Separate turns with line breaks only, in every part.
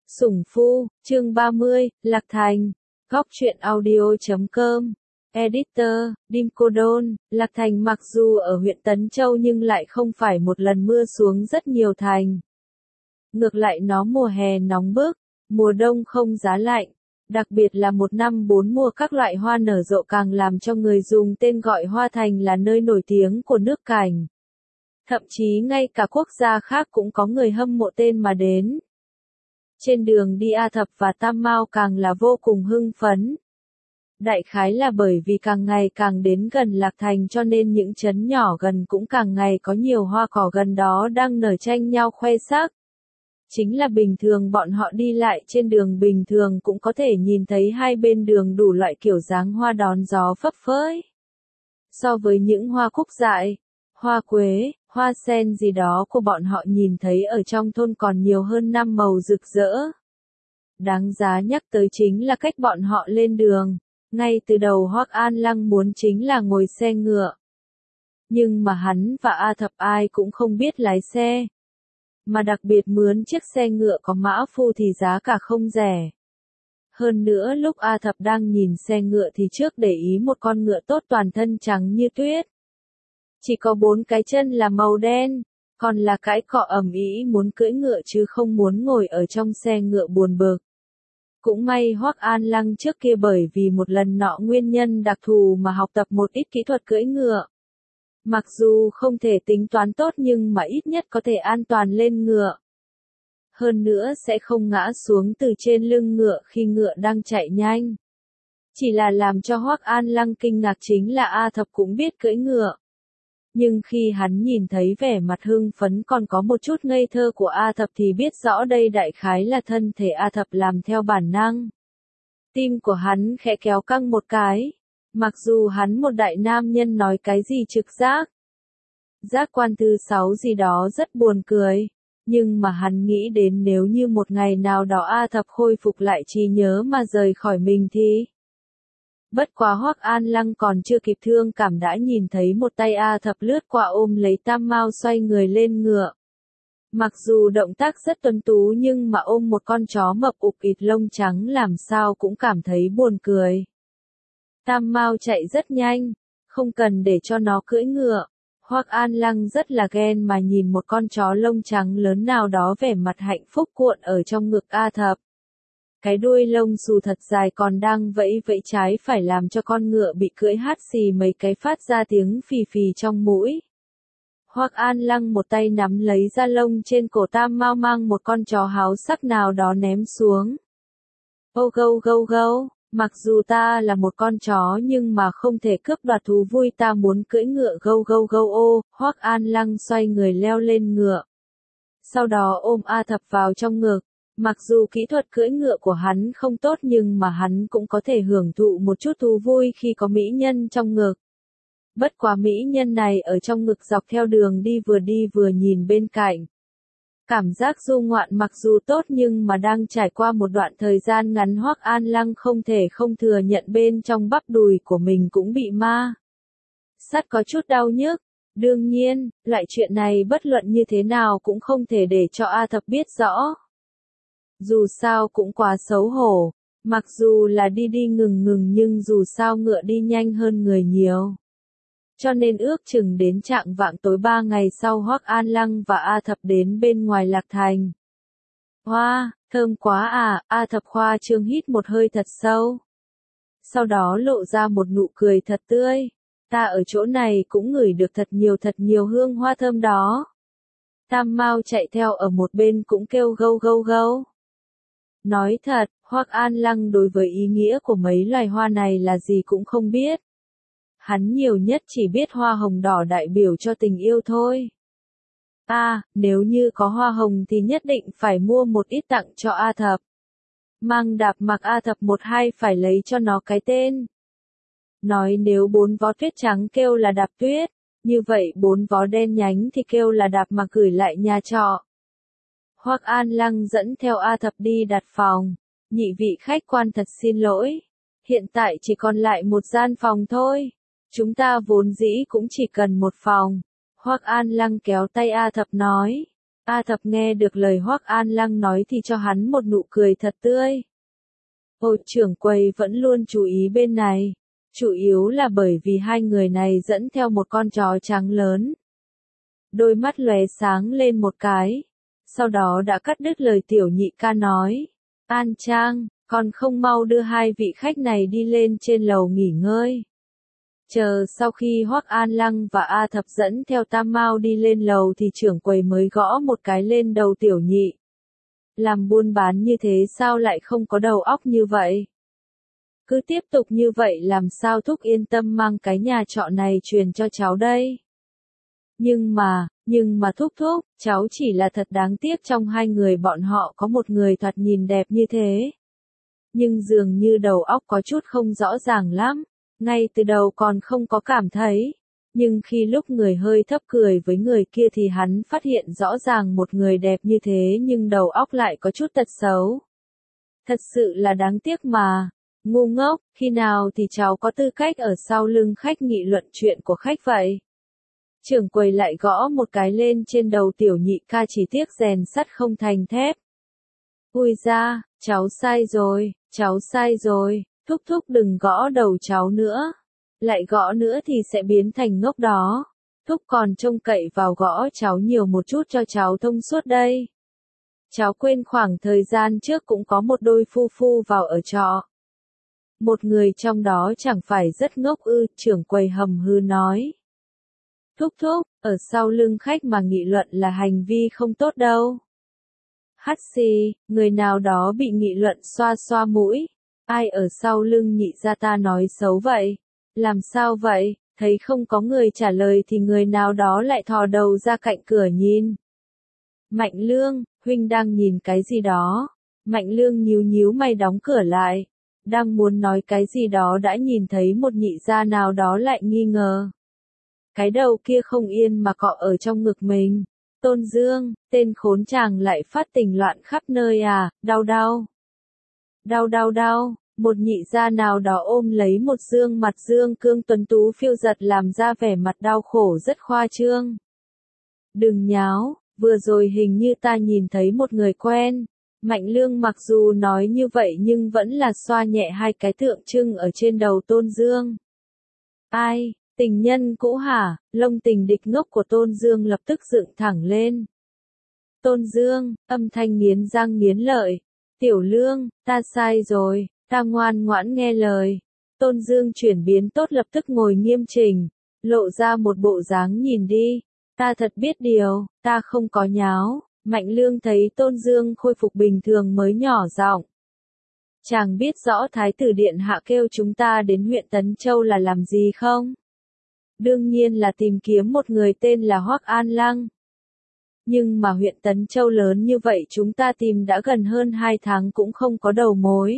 Sủng Phu, chương 30, Lạc Thành, góc truyện audio.com, Editor, Dim Cô Đôn. Lạc Thành mặc dù ở huyện Tấn Châu nhưng lại không phải một lần mưa xuống rất nhiều thành. Ngược lại nó mùa hè nóng bức, mùa đông không giá lạnh, đặc biệt là một năm bốn mùa các loại hoa nở rộ càng làm cho người dùng tên gọi Hoa Thành là nơi nổi tiếng của nước Cảnh. Thậm chí ngay cả quốc gia khác cũng có người hâm mộ tên mà đến. Trên đường đi A Thập và Tam Mao càng là vô cùng hưng phấn. Đại khái là bởi vì càng ngày càng đến gần Lạc Thành cho nên những trấn nhỏ gần cũng càng ngày có nhiều hoa cỏ gần đó đang nở tranh nhau khoe sắc. Chính là bình thường bọn họ đi lại trên đường bình thường cũng có thể nhìn thấy hai bên đường đủ loại kiểu dáng hoa đón gió phấp phới. So với những hoa cúc dại, hoa quế, hoa sen gì đó của bọn họ nhìn thấy ở trong thôn còn nhiều hơn năm màu rực rỡ. Đáng giá nhắc tới chính là cách bọn họ lên đường. Ngay từ đầu Hoắc An Lăng muốn chính là ngồi xe ngựa. Nhưng mà hắn và A Thập ai cũng không biết lái xe. Mà đặc biệt mướn chiếc xe ngựa có mã phu thì giá cả không rẻ. Hơn nữa lúc A Thập đang nhìn xe ngựa thì trước để ý một con ngựa tốt toàn thân trắng như tuyết. Chỉ có 4 cái chân là màu đen, còn là cái cọ ầm ĩ muốn cưỡi ngựa chứ không muốn ngồi ở trong xe ngựa buồn bực. Cũng may Hoắc An Lăng trước kia bởi vì một lần nọ nguyên nhân đặc thù mà học tập một ít kỹ thuật cưỡi ngựa. Mặc dù không thể tính toán tốt nhưng mà ít nhất có thể an toàn lên ngựa. Hơn nữa sẽ không ngã xuống từ trên lưng ngựa khi ngựa đang chạy nhanh. Chỉ là làm cho Hoắc An Lăng kinh ngạc chính là A Thập cũng biết cưỡi ngựa. Nhưng khi hắn nhìn thấy vẻ mặt hưng phấn còn có một chút ngây thơ của A Thập thì biết rõ đây đại khái là thân thể A Thập làm theo bản năng. Tim của hắn khẽ kéo căng một cái. Mặc dù hắn một đại nam nhân nói cái gì trực giác. Giác quan thứ 6 gì đó rất buồn cười. Nhưng mà hắn nghĩ đến nếu như một ngày nào đó A Thập khôi phục lại trí nhớ mà rời khỏi mình thì... Bất quá Hoắc An Lăng còn chưa kịp thương cảm đã nhìn thấy một tay A Thập lướt qua ôm lấy Tam Mao xoay người lên ngựa. Mặc dù động tác rất tuấn tú nhưng mà ôm một con chó mập ục ịt lông trắng làm sao cũng cảm thấy buồn cười. Tam Mao chạy rất nhanh, không cần để cho nó cưỡi ngựa. Hoắc An Lăng rất là ghen mà nhìn một con chó lông trắng lớn nào đó vẻ mặt hạnh phúc cuộn ở trong ngực A Thập. Cái đuôi lông xù thật dài còn đang vẫy vẫy trái phải làm cho con ngựa bị cưỡi hắt xì mấy cái phát ra tiếng phì phì trong mũi. Hoắc An Lăng một tay nắm lấy da lông trên cổ Tam Mao mang một con chó háo sắc nào đó ném xuống. Ô gâu gâu gâu, mặc dù ta là một con chó nhưng mà không thể cướp đoạt thú vui ta muốn cưỡi ngựa gâu gâu gâu ô, Hoắc An Lăng xoay người leo lên ngựa. Sau đó ôm A Thập vào trong ngực. Mặc dù kỹ thuật cưỡi ngựa của hắn không tốt nhưng mà hắn cũng có thể hưởng thụ một chút thú vui khi có mỹ nhân trong ngực. Bất quá mỹ nhân này ở trong ngực dọc theo đường đi vừa nhìn bên cạnh. Cảm giác du ngoạn mặc dù tốt nhưng mà đang trải qua một đoạn thời gian ngắn Hoắc An Lăng không thể không thừa nhận bên trong bắp đùi của mình cũng bị ma sắt có chút đau nhức. Đương nhiên, loại chuyện này bất luận như thế nào cũng không thể để cho A Thập biết rõ. Dù sao cũng quá xấu hổ, mặc dù là đi ngừng nhưng dù sao ngựa đi nhanh hơn người nhiều. Cho nên ước chừng đến trạng vạng tối 3 ngày sau Hoắc An Lăng và A Thập đến bên ngoài Lạc Thành. Hoa, thơm quá à, A Thập khoa trương hít một hơi thật sâu. Sau đó lộ ra một nụ cười thật tươi, ta ở chỗ này cũng ngửi được thật nhiều hương hoa thơm đó. Tam Mao chạy theo ở một bên cũng kêu gâu gâu gâu. Nói thật, Hoắc An Lăng đối với ý nghĩa của mấy loài hoa này là gì cũng không biết. Hắn nhiều nhất chỉ biết hoa hồng đỏ đại biểu cho tình yêu thôi. Nếu như có hoa hồng thì nhất định phải mua một ít tặng cho A Thập. Mang đạp mặc A Thập 1-2 phải lấy cho nó cái tên. Nói nếu 4 vó tuyết trắng kêu là đạp tuyết, như vậy 4 vó đen nhánh thì kêu là đạp mặc gửi lại nhà trọ. Hoắc An Lăng dẫn theo A Thập đi đặt phòng. Nhị vị khách quan thật xin lỗi. Hiện tại chỉ còn lại một gian phòng thôi. Chúng ta vốn dĩ cũng chỉ cần một phòng. Hoắc An Lăng kéo tay A Thập nói. A Thập nghe được lời Hoắc An Lăng nói thì cho hắn một nụ cười thật tươi. Ôi, trưởng quầy vẫn luôn chú ý bên này. Chủ yếu là bởi vì hai người này dẫn theo một con chó trắng lớn. Đôi mắt lóe sáng lên một cái. Sau đó đã cắt đứt lời tiểu nhị ca nói. An Trang, còn không mau đưa hai vị khách này đi lên trên lầu nghỉ ngơi. Chờ sau khi Hoắc An Lăng và A Thập dẫn theo Tam Mao đi lên lầu thì trưởng quầy mới gõ một cái lên đầu tiểu nhị. Làm buôn bán như thế sao lại không có đầu óc như vậy? Cứ tiếp tục như vậy làm sao thúc yên tâm mang cái nhà trọ này truyền cho cháu đây? Nhưng mà thúc, cháu chỉ là thật đáng tiếc trong hai người bọn họ có một người thoạt nhìn đẹp như thế. Nhưng dường như đầu óc có chút không rõ ràng lắm, ngay từ đầu còn không có cảm thấy. Nhưng khi lúc người hơi thấp cười với người kia thì hắn phát hiện rõ ràng một người đẹp như thế nhưng đầu óc lại có chút tật xấu. Thật sự là đáng tiếc mà. Ngu ngốc, khi nào thì cháu có tư cách ở sau lưng khách nghị luận chuyện của khách vậy? Trưởng quầy lại gõ một cái lên trên đầu tiểu nhị ca, chỉ tiếc rèn sắt không thành thép. Ui da, cháu sai rồi, thúc đừng gõ đầu cháu nữa. Lại gõ nữa thì sẽ biến thành ngốc đó. Thúc còn trông cậy vào gõ cháu nhiều một chút cho cháu thông suốt đây. Cháu quên khoảng thời gian trước cũng có một đôi phu phu vào ở trọ. Một người trong đó chẳng phải rất ngốc ư? Trưởng quầy hầm hư nói. Thúc, ở sau lưng khách mà nghị luận là hành vi không tốt đâu. Hắt xì, người nào đó bị nghị luận xoa xoa mũi. Ai ở sau lưng nhị gia ta nói xấu vậy? Làm sao vậy? Thấy không có người trả lời thì người nào đó lại thò đầu ra cạnh cửa nhìn. Mạnh Lương, huynh đang nhìn cái gì đó? Mạnh Lương nhíu mày đóng cửa lại. Đang muốn nói cái gì đó đã nhìn thấy một nhị gia nào đó lại nghi ngờ. Cái đầu kia không yên mà cọ ở trong ngực mình. Tôn Dương, tên khốn chàng lại phát tình loạn khắp nơi à? Đau. Một nhị gia nào đó ôm lấy một dương mặt dương cương tuấn tú phiêu giật làm ra vẻ mặt đau khổ rất khoa trương. Đừng nháo, vừa rồi hình như ta nhìn thấy một người quen. Mạnh Lương mặc dù nói như vậy nhưng vẫn là xoa nhẹ hai cái tượng trưng ở trên đầu Tôn Dương. Ai, tình nhân cũ hả? Lông tình địch ngốc của Tôn Dương lập tức dựng thẳng lên. Tôn Dương, âm thanh nghiến răng nghiến lợi. Tiểu Lương, ta sai rồi, ta ngoan ngoãn nghe lời. Tôn Dương chuyển biến tốt lập tức ngồi nghiêm chỉnh, lộ ra một bộ dáng nhìn đi. Ta thật biết điều, ta không có nháo. Mạnh Lương thấy Tôn Dương khôi phục bình thường mới nhỏ giọng. Chàng biết rõ Thái tử Điện Hạ kêu chúng ta đến huyện Tấn Châu là làm gì không? Đương nhiên là tìm kiếm một người tên là Hoắc An Lăng. Nhưng mà huyện Tấn Châu lớn như vậy chúng ta tìm đã gần hơn 2 tháng cũng không có đầu mối.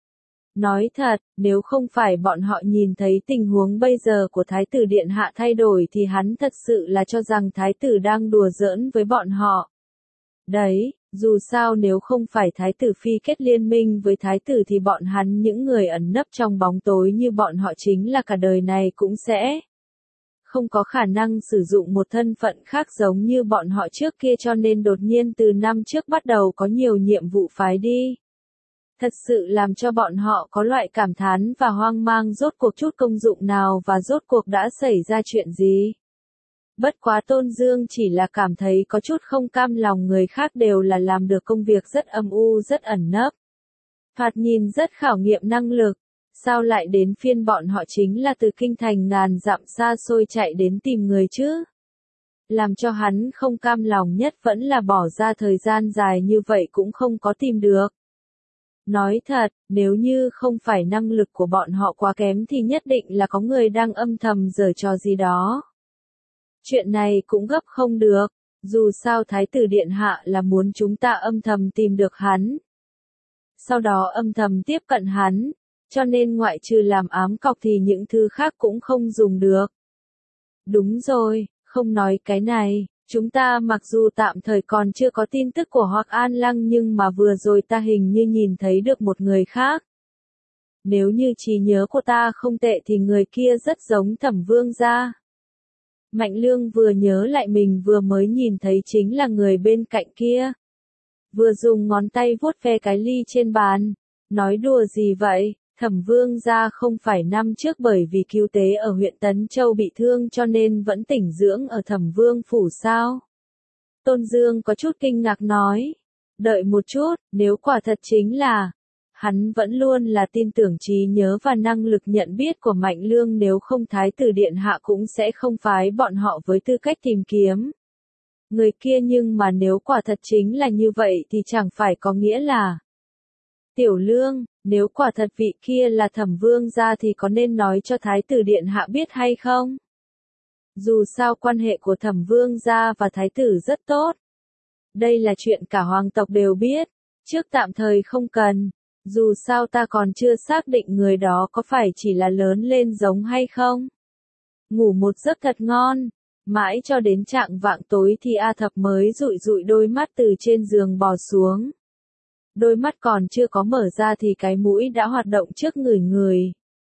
Nói thật, nếu không phải bọn họ nhìn thấy tình huống bây giờ của Thái tử Điện Hạ thay đổi thì hắn thật sự là cho rằng Thái tử đang đùa giỡn với bọn họ. Đấy, dù sao nếu không phải Thái tử Phi kết liên minh với Thái tử thì bọn hắn những người ẩn nấp trong bóng tối như bọn họ chính là cả đời này cũng sẽ không có khả năng sử dụng một thân phận khác giống như bọn họ trước kia, cho nên đột nhiên từ năm trước bắt đầu có nhiều nhiệm vụ phái đi. Thật sự làm cho bọn họ có loại cảm thán và hoang mang rốt cuộc chút công dụng nào và rốt cuộc đã xảy ra chuyện gì. Bất quá Tôn Dương chỉ là cảm thấy có chút không cam lòng, người khác đều là làm được công việc rất âm u rất ẩn nấp. Thoạt nhìn rất khảo nghiệm năng lực. Sao lại đến phiên bọn họ chính là từ kinh thành ngàn dặm xa xôi chạy đến tìm người chứ? Làm cho hắn không cam lòng nhất vẫn là bỏ ra thời gian dài như vậy cũng không có tìm được. Nói thật, nếu như không phải năng lực của bọn họ quá kém thì nhất định là có người đang âm thầm giở trò gì đó. Chuyện này cũng gấp không được, dù sao Thái tử Điện Hạ là muốn chúng ta âm thầm tìm được hắn. Sau đó âm thầm tiếp cận hắn. Cho nên ngoại trừ làm ám cọc thì những thứ khác cũng không dùng được. Đúng rồi, không nói cái này, chúng ta mặc dù tạm thời còn chưa có tin tức của Hoắc An Lăng nhưng mà vừa rồi ta hình như nhìn thấy được một người khác. Nếu như trí nhớ của ta không tệ thì người kia rất giống Thẩm Vương gia. Mạnh Lương vừa nhớ lại mình vừa mới nhìn thấy chính là người bên cạnh kia. Vừa dùng ngón tay vuốt ve cái ly trên bàn. Nói đùa gì vậy, Thẩm Vương gia không phải năm trước bởi vì cứu tế ở huyện Tấn Châu bị thương cho nên vẫn tĩnh dưỡng ở Thẩm Vương phủ sao? Tôn Dương có chút kinh ngạc nói. Đợi một chút, nếu quả thật chính là... Hắn vẫn luôn là tin tưởng trí nhớ và năng lực nhận biết của Mạnh Lương, nếu không Thái tử điện hạ cũng sẽ không phái bọn họ với tư cách tìm kiếm người kia, nhưng mà nếu quả thật chính là như vậy thì chẳng phải có nghĩa là... Tiểu Lương, nếu quả thật vị kia là Thẩm Vương gia thì có nên nói cho Thái tử điện hạ biết hay không? Dù sao quan hệ của Thẩm Vương gia và Thái tử rất tốt. Đây là chuyện cả hoàng tộc đều biết, trước tạm thời không cần. Dù sao ta còn chưa xác định người đó có phải chỉ là lớn lên giống hay không. Ngủ một giấc thật ngon, mãi cho đến chạng vạng tối thì A Thập mới dụi dụi đôi mắt từ trên giường bò xuống. Đôi mắt còn chưa có mở ra thì cái mũi đã hoạt động trước ngửi người.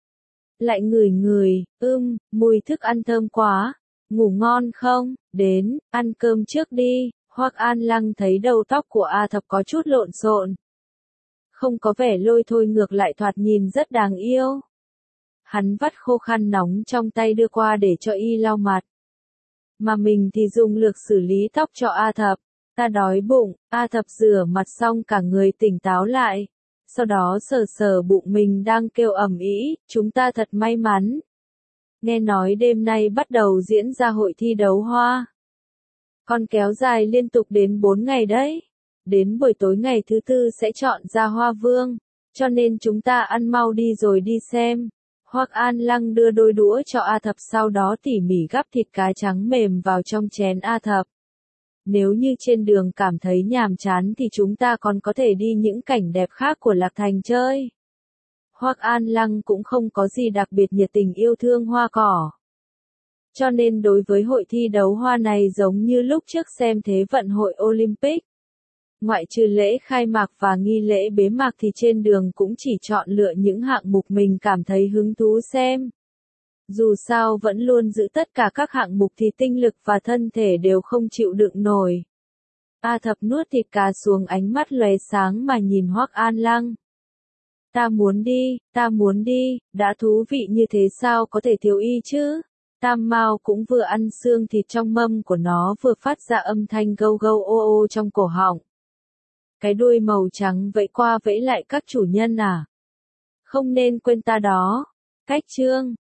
Lại ngửi, mùi thức ăn thơm quá, ngủ ngon không, đến, ăn cơm trước đi. Hoắc An Lăng thấy đầu tóc của A Thập có chút lộn xộn. Không có vẻ lôi thôi, ngược lại thoạt nhìn rất đáng yêu. Hắn vắt khô khăn nóng trong tay đưa qua để cho y lau mặt. Mà mình thì dùng lược xử lý tóc cho A Thập. Ta đói bụng. A Thập rửa mặt xong cả người tỉnh táo lại. Sau đó sờ sờ bụng mình đang kêu ầm ĩ, chúng ta thật may mắn. Nghe nói đêm nay bắt đầu diễn ra hội thi đấu hoa. Còn kéo dài liên tục đến 4 ngày đấy. Đến buổi tối ngày thứ tư sẽ chọn ra hoa vương, cho nên chúng ta ăn mau đi rồi đi xem. Hoắc An Lăng đưa đôi đũa cho A Thập, sau đó tỉ mỉ gắp thịt cá trắng mềm vào trong chén A Thập. Nếu như trên đường cảm thấy nhàm chán thì chúng ta còn có thể đi những cảnh đẹp khác của Lạc Thành chơi. Hoắc An Lăng cũng không có gì đặc biệt nhiệt tình yêu thương hoa cỏ. Cho nên đối với hội thi đấu hoa này giống như lúc trước xem Thế vận hội Olympic. Ngoại trừ lễ khai mạc và nghi lễ bế mạc thì trên đường cũng chỉ chọn lựa những hạng mục mình cảm thấy hứng thú xem. Dù sao vẫn luôn giữ tất cả các hạng mục thì tinh lực và thân thể đều không chịu đựng nổi. A Thập nuốt thịt cá xuống, ánh mắt lóe sáng mà nhìn Hoắc An Lăng. Ta muốn đi, đã thú vị như thế sao có thể thiếu y chứ? Tam Mao cũng vừa ăn xương thịt trong mâm của nó vừa phát ra âm thanh gâu gâu ô ô trong cổ họng. Cái đuôi màu trắng vẫy qua vẫy lại, các chủ nhân à. Không nên quên ta đó. Cách chương.